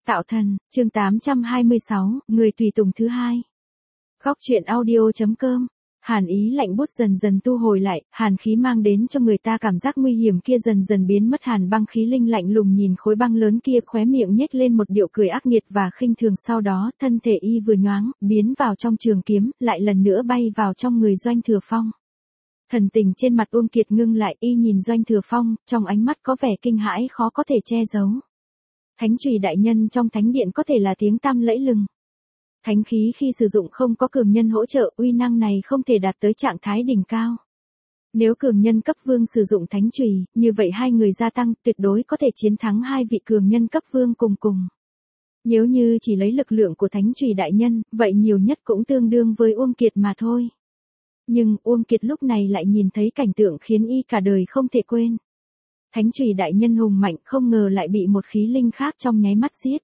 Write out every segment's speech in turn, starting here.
Tạo thần, chương 826, người tùy tùng thứ hai. Góc truyện audio.com. Hàn ý lạnh buốt dần dần thu hồi lại, hàn khí mang đến cho người ta cảm giác nguy hiểm kia dần dần biến mất. Hàn băng khí linh lạnh lùng nhìn khối băng lớn kia, khóe miệng nhếch lên một điệu cười ác nghiệt và khinh thường, sau đó thân thể y vừa nhoáng, biến vào trong trường kiếm, lại lần nữa bay vào trong người Doanh Thừa Phong. Thần tình trên mặt Uông Kiệt ngưng lại, y nhìn Doanh Thừa Phong, trong ánh mắt có vẻ kinh hãi khó có thể che giấu. Thánh chùy đại nhân trong thánh điện có thể là tiếng tăm lẫy lừng. Thánh khí khi sử dụng không có cường nhân hỗ trợ, uy năng này không thể đạt tới trạng thái đỉnh cao. Nếu cường nhân cấp vương sử dụng thánh chùy, như vậy hai người gia tăng tuyệt đối có thể chiến thắng hai vị cường nhân cấp vương cùng. Nếu như chỉ lấy lực lượng của thánh chùy đại nhân, vậy nhiều nhất cũng tương đương với Uông Kiệt mà thôi. Nhưng Uông Kiệt lúc này lại nhìn thấy cảnh tượng khiến y cả đời không thể quên. Thánh chùy đại nhân hùng mạnh, không ngờ lại bị một khí linh khác trong nháy mắt giết.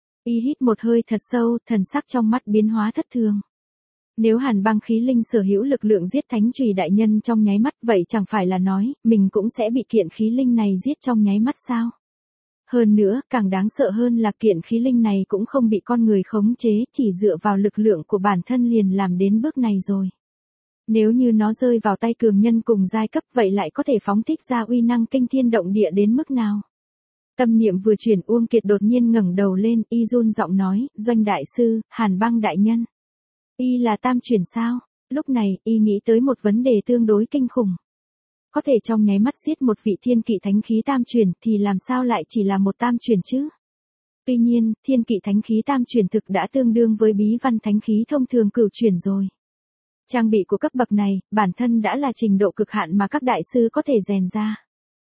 Y hít một hơi thật sâu, thần sắc trong mắt biến hóa thất thường. Nếu hàn băng khí linh sở hữu lực lượng giết thánh chùy đại nhân trong nháy mắt, vậy chẳng phải là nói, mình cũng sẽ bị kiện khí linh này giết trong nháy mắt sao? Hơn nữa, càng đáng sợ hơn là kiện khí linh này cũng không bị con người khống chế, chỉ dựa vào lực lượng của bản thân liền làm đến bước này rồi. Nếu như nó rơi vào tay cường nhân cùng giai cấp, vậy lại có thể phóng thích ra uy năng kinh thiên động địa đến mức nào? Tâm niệm vừa chuyển, Uông Kiệt đột nhiên ngẩng đầu lên, y run giọng nói, Doanh đại sư, Hàn băng đại nhân. Y là tam chuyển sao? Lúc này, y nghĩ tới một vấn đề tương đối kinh khủng. Có thể trong nháy mắt giết một vị thiên kỵ thánh khí tam chuyển thì làm sao lại chỉ là một tam chuyển chứ? Tuy nhiên, thiên kỵ thánh khí tam chuyển thực đã tương đương với bí văn thánh khí thông thường cửu chuyển rồi. Trang bị của cấp bậc này, bản thân đã là trình độ cực hạn mà các đại sư có thể rèn ra.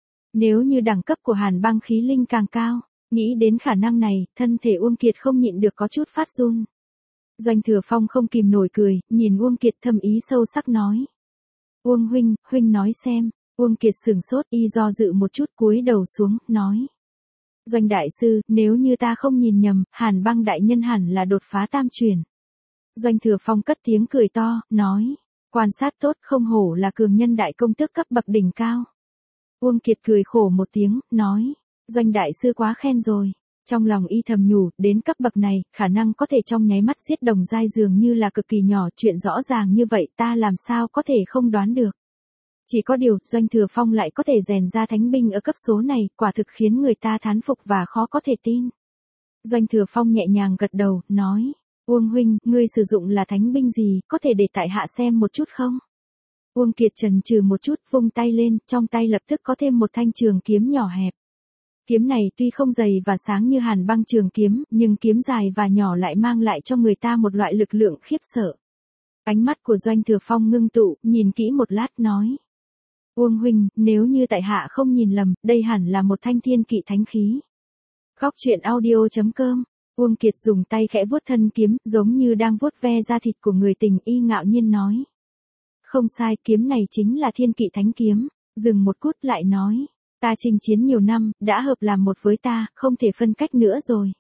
Nếu như đẳng cấp của hàn băng khí linh càng cao, nghĩ đến khả năng này, thân thể Uông Kiệt không nhịn được có chút phát run. Doanh Thừa Phong không kìm nổi cười, nhìn Uông Kiệt thâm ý sâu sắc nói. Uông huynh nói xem. Uông Kiệt sửng sốt, y do dự một chút cúi đầu xuống, nói. Doanh đại sư, nếu như ta không nhìn nhầm, hàn băng đại nhân hẳn là đột phá tam chuyển. Doanh Thừa Phong cất tiếng cười to, nói. Quan sát tốt, không hổ là cường nhân đại công tước cấp bậc đỉnh cao. Uông Kiệt cười khổ một tiếng, nói. Doanh đại sư quá khen rồi. Trong lòng y thầm nhủ, đến cấp bậc này, khả năng có thể trong nháy mắt giết đồng giai dường như là cực kỳ nhỏ, chuyện rõ ràng như vậy ta làm sao có thể không đoán được. Chỉ có điều, Doanh Thừa Phong lại có thể rèn ra thánh binh ở cấp số này, quả thực khiến người ta thán phục và khó có thể tin. Doanh Thừa Phong nhẹ nhàng gật đầu, nói. Uông huynh, ngươi sử dụng là thánh binh gì, có thể để tại hạ xem một chút không? Uông Kiệt chần chừ một chút, vung tay lên, trong tay lập tức có thêm một thanh trường kiếm nhỏ hẹp. Kiếm này tuy không dày và sáng như hàn băng trường kiếm, nhưng kiếm dài và nhỏ lại mang lại cho người ta một loại lực lượng khiếp sợ. Ánh mắt của Doanh Thừa Phong ngưng tụ, nhìn kỹ một lát nói. Uông huynh, nếu như tại hạ không nhìn lầm, đây hẳn là một thanh thiên kỵ thánh khí. Góc truyện audio.com. Uông Kiệt dùng tay khẽ vuốt thân kiếm, giống như đang vuốt ve da thịt của người tình, y ngạo nhiên nói. Không sai, kiếm này chính là thiên kỵ thánh kiếm. Dừng một cút lại nói. Ta chinh chiến nhiều năm, đã hợp làm một với ta, không thể phân cách nữa rồi.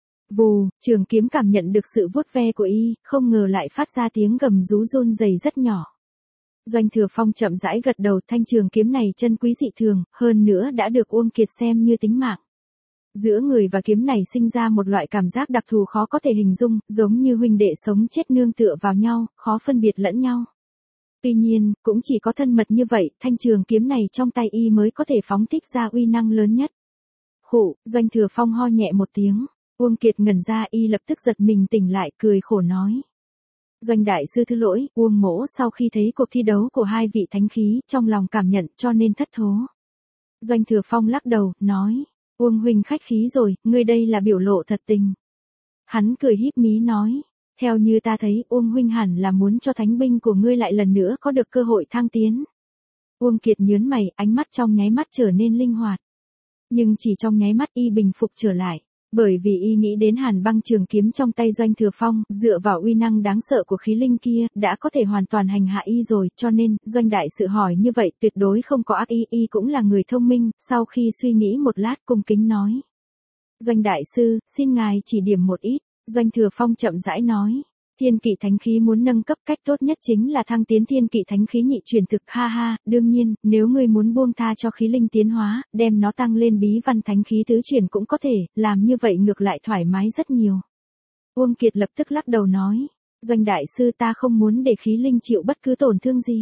Vù, trường kiếm cảm nhận được sự vuốt ve của y, không ngờ lại phát ra tiếng gầm rú run rẩy rất nhỏ. Doanh Thừa Phong chậm rãi gật đầu, thanh trường kiếm này chân quý dị thường, hơn nữa đã được Uông Kiệt xem như tính mạng. Giữa người và kiếm này sinh ra một loại cảm giác đặc thù khó có thể hình dung, giống như huynh đệ sống chết nương tựa vào nhau, khó phân biệt lẫn nhau. Tuy nhiên, cũng chỉ có thân mật như vậy, thanh trường kiếm này trong tay y mới có thể phóng thích ra uy năng lớn nhất. Khụ, Doanh Thừa Phong ho nhẹ một tiếng, Uông Kiệt ngẩn ra, y lập tức giật mình tỉnh lại, cười khổ nói. Doanh đại sư thứ lỗi, Uông mỗ sau khi thấy cuộc thi đấu của hai vị thánh khí, trong lòng cảm nhận cho nên thất thố. Doanh Thừa Phong lắc đầu, nói. Uông huynh khách khí rồi, ngươi đây là biểu lộ thật tình. Hắn cười híp mí nói. Theo như ta thấy, Uông huynh hẳn là muốn cho thánh binh của ngươi lại lần nữa có được cơ hội thăng tiến. Uông Kiệt nhớn mày, ánh mắt trong nháy mắt trở nên linh hoạt. Nhưng chỉ trong nháy mắt y bình phục trở lại. Bởi vì y nghĩ đến hàn băng trường kiếm trong tay Doanh Thừa Phong, dựa vào uy năng đáng sợ của khí linh kia, đã có thể hoàn toàn hành hạ y rồi, cho nên, Doanh đại sự hỏi như vậy tuyệt đối không có ác ý, y cũng là người thông minh, sau khi suy nghĩ một lát cung kính nói. Doanh đại sư, xin ngài chỉ điểm một ít, Doanh Thừa Phong chậm rãi nói. Thiên kỵ thánh khí muốn nâng cấp, cách tốt nhất chính là thăng tiến thiên kỵ thánh khí nhị chuyển thực, ha ha, đương nhiên, nếu ngươi muốn buông tha cho khí linh tiến hóa, đem nó tăng lên bí văn thánh khí tứ chuyển cũng có thể, làm như vậy ngược lại thoải mái rất nhiều. Uông Kiệt lập tức lắc đầu nói, Doanh đại sư, ta không muốn để khí linh chịu bất cứ tổn thương gì.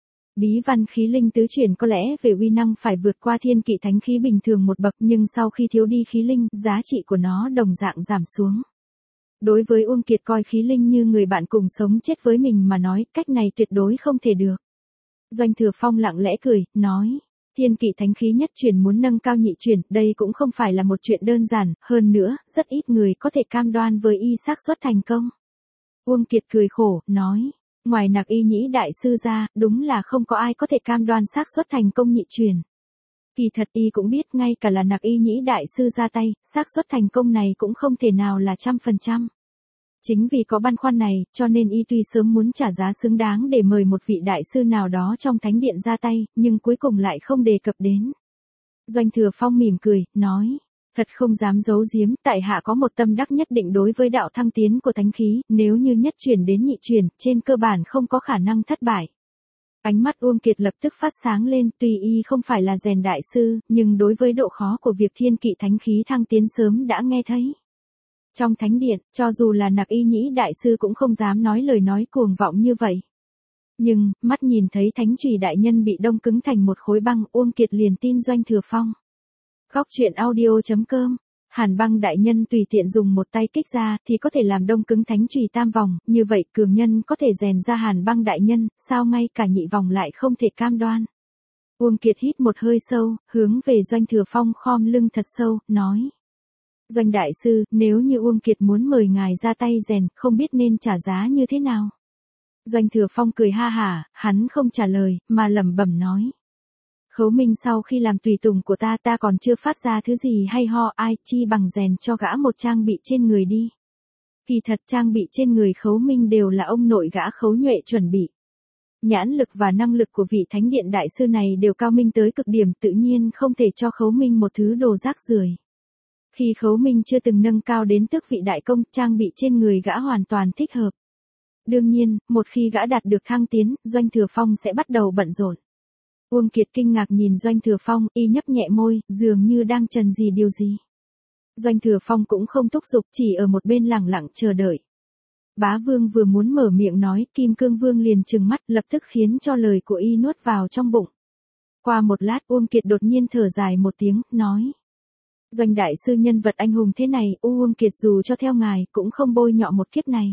Bí văn khí linh tứ chuyển có lẽ về uy năng phải vượt qua thiên kỵ thánh khí bình thường một bậc, nhưng sau khi thiếu đi khí linh, giá trị của nó đồng dạng giảm xuống. Đối với Uông Kiệt coi khí linh như người bạn cùng sống chết với mình mà nói, cách này tuyệt đối không thể được. Doanh Thừa Phong lặng lẽ cười, nói, thiên kỵ thánh khí nhất chuyển muốn nâng cao nhị chuyển, đây cũng không phải là một chuyện đơn giản, hơn nữa, rất ít người có thể cam đoan với y xác suất thành công. Uông Kiệt cười khổ, nói, ngoài Nặc Y Nhĩ đại sư ra, đúng là không có ai có thể cam đoan xác suất thành công nhị chuyển. Kỳ thật y cũng biết, ngay cả là Nặc Y Nhĩ đại sư ra tay, xác suất thành công này cũng không thể nào là 100%. Chính vì có băn khoăn này, cho nên y tuy sớm muốn trả giá xứng đáng để mời một vị đại sư nào đó trong thánh điện ra tay, nhưng cuối cùng lại không đề cập đến. Doanh Thừa Phong mỉm cười, nói, thật không dám giấu giếm, tại hạ có một tâm đắc nhất định đối với đạo thăng tiến của thánh khí, nếu như nhất chuyển đến nhị chuyển, trên cơ bản không có khả năng thất bại. Ánh mắt Uông Kiệt lập tức phát sáng lên, tuy y không phải là rèn đại sư, nhưng đối với độ khó của việc thiên kỵ thánh khí thăng tiến sớm đã nghe thấy. Trong thánh điện, cho dù là Nặc Y Nhĩ đại sư cũng không dám nói lời nói cuồng vọng như vậy. Nhưng, mắt nhìn thấy thánh chùy đại nhân bị đông cứng thành một khối băng, Uông Kiệt liền tin Doanh Thừa Phong. Góc truyện audio.com, Hàn Băng đại nhân tùy tiện dùng một tay kích ra thì có thể làm đông cứng thánh chùy tam vòng, như vậy cường nhân có thể rèn ra Hàn Băng đại nhân, sao ngay cả nhị vòng lại không thể cam đoan. Uông Kiệt hít một hơi sâu, hướng về Doanh Thừa Phong khom lưng thật sâu, nói. Doanh đại sư, nếu như Uông Kiệt muốn mời ngài ra tay rèn, không biết nên trả giá như thế nào. Doanh Thừa Phong cười ha hả, hắn không trả lời, mà lẩm bẩm nói. Khấu Minh sau khi làm tùy tùng của ta còn chưa phát ra thứ gì hay ho, ai chi bằng rèn cho gã một trang bị trên người đi. Kỳ thật trang bị trên người Khấu Minh đều là ông nội gã Khấu Nhuệ chuẩn bị. Nhãn lực và năng lực của vị thánh điện đại sư này đều cao minh tới cực điểm, tự nhiên không thể cho Khấu Minh một thứ đồ rác rưởi. Khi Khấu Minh chưa từng nâng cao đến tước vị đại công, trang bị trên người gã hoàn toàn thích hợp. Đương nhiên, một khi gã đạt được thăng tiến, Doanh Thừa Phong sẽ bắt đầu bận rộn. Uông Kiệt kinh ngạc nhìn Doanh Thừa Phong, y nhấp nhẹ môi, dường như đang chần gì điều gì. Doanh Thừa Phong cũng không thúc giục, chỉ ở một bên lặng lặng chờ đợi. Bá Vương vừa muốn mở miệng nói, Kim Cương Vương liền trừng mắt, lập tức khiến cho lời của y nuốt vào trong bụng. Qua một lát, Uông Kiệt đột nhiên thở dài một tiếng, nói. Doanh đại sư nhân vật anh hùng thế này, Uông Kiệt dù cho theo ngài, cũng không bôi nhọ một kiếp này.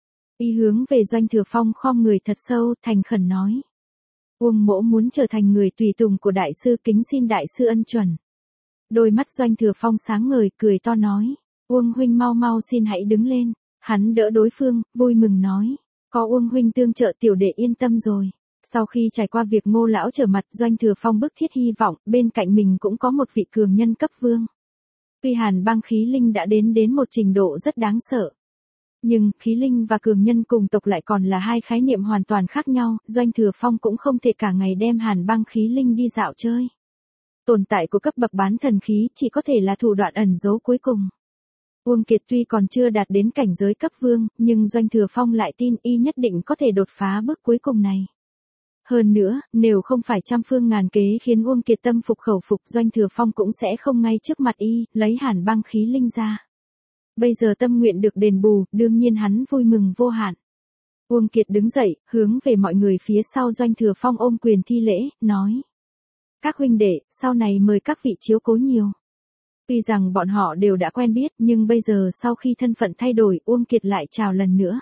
Y hướng về Doanh Thừa Phong khom người thật sâu, thành khẩn nói. Uông mỗ muốn trở thành người tùy tùng của đại sư, kính xin đại sư ân chuẩn. Đôi mắt Doanh Thừa Phong sáng ngời, cười to nói. Uông huynh mau mau xin hãy đứng lên. Hắn đỡ đối phương, vui mừng nói. Có Uông huynh tương trợ tiểu đệ yên tâm rồi. Sau khi trải qua việc Ngô lão trở mặt, Doanh Thừa Phong bức thiết hy vọng, bên cạnh mình cũng có một vị cường nhân cấp vương. Tuy Hàn Băng khí linh đã đến một trình độ rất đáng sợ. Nhưng, khí linh và cường nhân cùng tộc lại còn là hai khái niệm hoàn toàn khác nhau, Doanh Thừa Phong cũng không thể cả ngày đem Hàn Băng khí linh đi dạo chơi. Tồn tại của cấp bậc bán thần khí chỉ có thể là thủ đoạn ẩn giấu cuối cùng. Uông Kiệt tuy còn chưa đạt đến cảnh giới cấp vương, nhưng Doanh Thừa Phong lại tin y nhất định có thể đột phá bước cuối cùng này. Hơn nữa, nếu không phải trăm phương ngàn kế khiến Uông Kiệt tâm phục khẩu phục, Doanh Thừa Phong cũng sẽ không ngay trước mặt y, lấy Hàn Băng khí linh ra. Bây giờ tâm nguyện được đền bù, đương nhiên hắn vui mừng vô hạn. Uông Kiệt đứng dậy, hướng về mọi người phía sau Doanh Thừa Phong ôm quyền thi lễ, nói. Các huynh đệ, sau này mời các vị chiếu cố nhiều. Tuy rằng bọn họ đều đã quen biết, nhưng bây giờ sau khi thân phận thay đổi, Uông Kiệt lại chào lần nữa.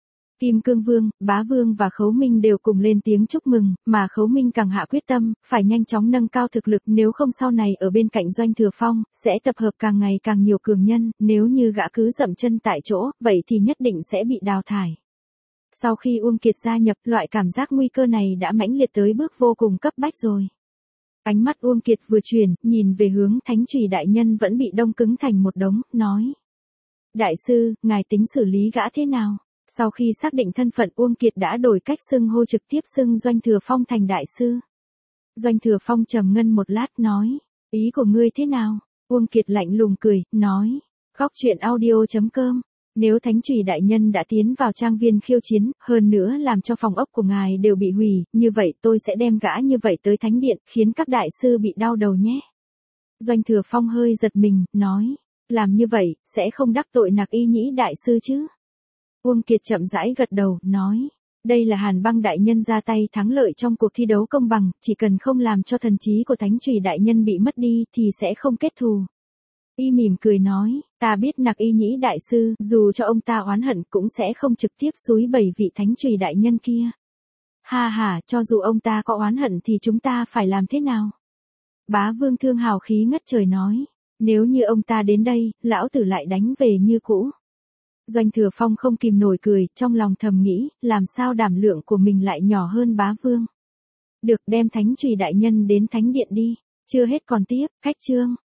Kim Cương Vương, Bá Vương và Khấu Minh đều cùng lên tiếng chúc mừng, mà Khấu Minh càng hạ quyết tâm, phải nhanh chóng nâng cao thực lực, nếu không sau này ở bên cạnh Doanh Thừa Phong, sẽ tập hợp càng ngày càng nhiều cường nhân, nếu như gã cứ dậm chân tại chỗ, vậy thì nhất định sẽ bị đào thải. Sau khi Uông Kiệt gia nhập, loại cảm giác nguy cơ này đã mãnh liệt tới bước vô cùng cấp bách rồi. Ánh mắt Uông Kiệt vừa chuyển, nhìn về hướng Thánh Chùy đại nhân vẫn bị đông cứng thành một đống, nói. Đại sư, ngài tính xử lý gã thế nào? Sau khi xác định thân phận, Uông Kiệt đã đổi cách xưng hô, trực tiếp xưng Doanh Thừa Phong thành đại sư. Doanh Thừa Phong trầm ngâm một lát nói, ý của ngươi thế nào? Uông Kiệt lạnh lùng cười, nói, góc truyện audio.com, Nếu thánh trùy đại nhân đã tiến vào trang viên khiêu chiến, hơn nữa làm cho phòng ốc của ngài đều bị hủy, như vậy tôi sẽ đem gã như vậy tới thánh điện, khiến các đại sư bị đau đầu nhé. Doanh Thừa Phong hơi giật mình, nói, làm như vậy, sẽ không đắc tội Nặc Y Nhĩ đại sư chứ? Uông Kiệt chậm rãi gật đầu, nói, đây là Hàn Băng đại nhân ra tay thắng lợi trong cuộc thi đấu công bằng, chỉ cần không làm cho thần trí của thánh trùy đại nhân bị mất đi thì sẽ không kết thù. Y mỉm cười nói, ta biết Nặc Y Nhĩ đại sư, dù cho ông ta oán hận cũng sẽ không trực tiếp xúi bẩy vị thánh trùy đại nhân kia. Ha ha, cho dù ông ta có oán hận thì chúng ta phải làm thế nào? Bá Vương Thương hào khí ngất trời nói, nếu như ông ta đến đây, lão tử lại đánh về như cũ. Doanh Thừa Phong không kìm nổi cười, trong lòng thầm nghĩ, làm sao đảm lượng của mình lại nhỏ hơn Bá Vương. Được, đem thánh trùy đại nhân đến thánh điện đi, chưa hết còn tiếp, khách chương.